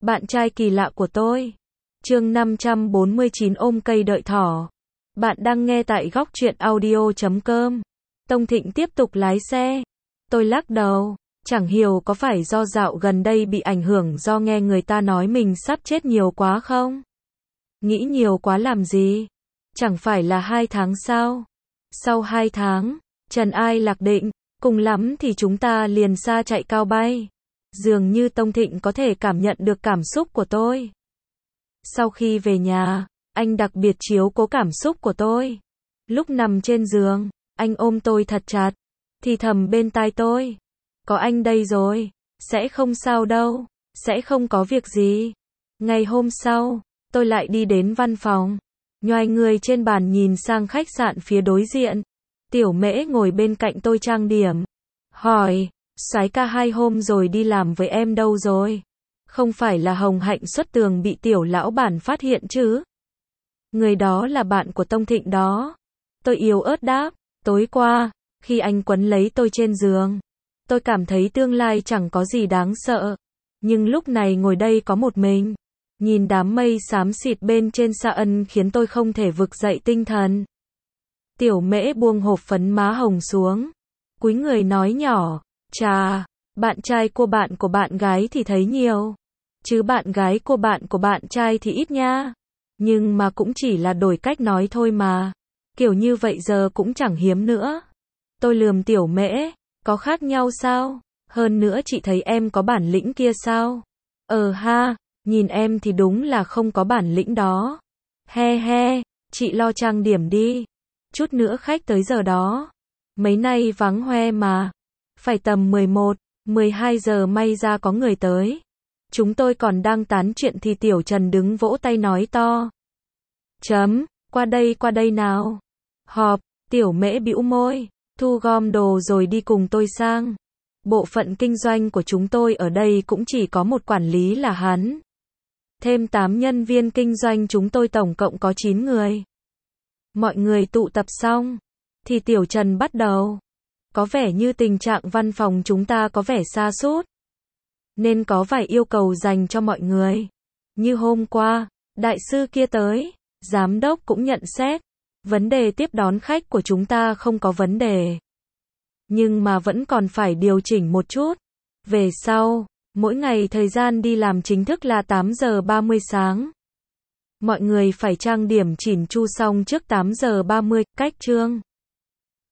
Bạn trai kỳ lạ của tôi. Chương 549 ôm cây đợi thỏ. Bạn đang nghe tại góc truyện audio.com. Tông Thịnh tiếp tục lái xe. Tôi lắc đầu, chẳng hiểu có phải do dạo gần đây bị ảnh hưởng do nghe người ta nói mình sắp chết nhiều quá không? Nghĩ nhiều quá làm gì? Chẳng phải là 2 tháng sao? Sau 2 tháng, trần ai lạc định, cùng lắm thì chúng ta liền xa chạy cao bay. Dường như Tông Thịnh có thể cảm nhận được cảm xúc của tôi. Sau khi về nhà, anh đặc biệt chiếu cố cảm xúc của tôi. Lúc nằm trên giường, anh ôm tôi thật chặt, thì thầm bên tai tôi. Có anh đây rồi, sẽ không sao đâu, sẽ không có việc gì. Ngày hôm sau, tôi lại đi đến văn phòng, nhoài người trên bàn nhìn sang khách sạn phía đối diện. Tiểu Mễ ngồi bên cạnh tôi trang điểm. Hỏi, soái ca 2 hôm rồi đi làm với em đâu rồi? Không phải là Hồng Hạnh xuất tường bị tiểu lão bản phát hiện chứ? Người đó là bạn của Tông Thịnh đó. Tôi yếu ớt đáp, tối qua, khi anh quấn lấy tôi trên giường, tôi cảm thấy tương lai chẳng có gì đáng sợ. Nhưng lúc này ngồi đây có một mình, nhìn đám mây xám xịt bên trên xa ân khiến tôi không thể vực dậy tinh thần. Tiểu Mễ buông hộp phấn má hồng xuống, cúi người nói nhỏ, chà, bạn trai của bạn gái thì thấy nhiều, chứ bạn gái của bạn trai thì ít nha. Nhưng mà cũng chỉ là đổi cách nói thôi mà, kiểu như vậy giờ cũng chẳng hiếm nữa. Tôi lườm Tiểu Mễ, có khác nhau sao? Hơn nữa chị thấy em có bản lĩnh kia sao? Ha, nhìn em thì đúng là không có bản lĩnh đó. He he, chị lo trang điểm đi. Chút nữa khách tới giờ đó. Mấy nay vắng hoe mà. Phải tầm 11, 12 giờ may ra có người tới. Chúng tôi còn đang tán chuyện thì Tiểu Trần đứng vỗ tay nói to. Qua đây nào. Họp, Tiểu Mễ bĩu môi, thu gom đồ rồi đi cùng tôi sang. Bộ phận kinh doanh của chúng tôi ở đây cũng chỉ có một quản lý là hắn. Thêm 8 nhân viên kinh doanh chúng tôi tổng cộng có 9 người. Mọi người tụ tập xong, thì Tiểu Trần bắt đầu. Có vẻ như tình trạng văn phòng chúng ta có vẻ sa sút, nên có vài yêu cầu dành cho mọi người. Như hôm qua, đại sư kia tới, giám đốc cũng nhận xét. Vấn đề tiếp đón khách của chúng ta không có vấn đề, nhưng mà vẫn còn phải điều chỉnh một chút. Về sau, mỗi ngày thời gian đi làm chính thức là 8 giờ 30 sáng. Mọi người phải trang điểm chỉn chu xong trước 8 giờ 30, cách chương.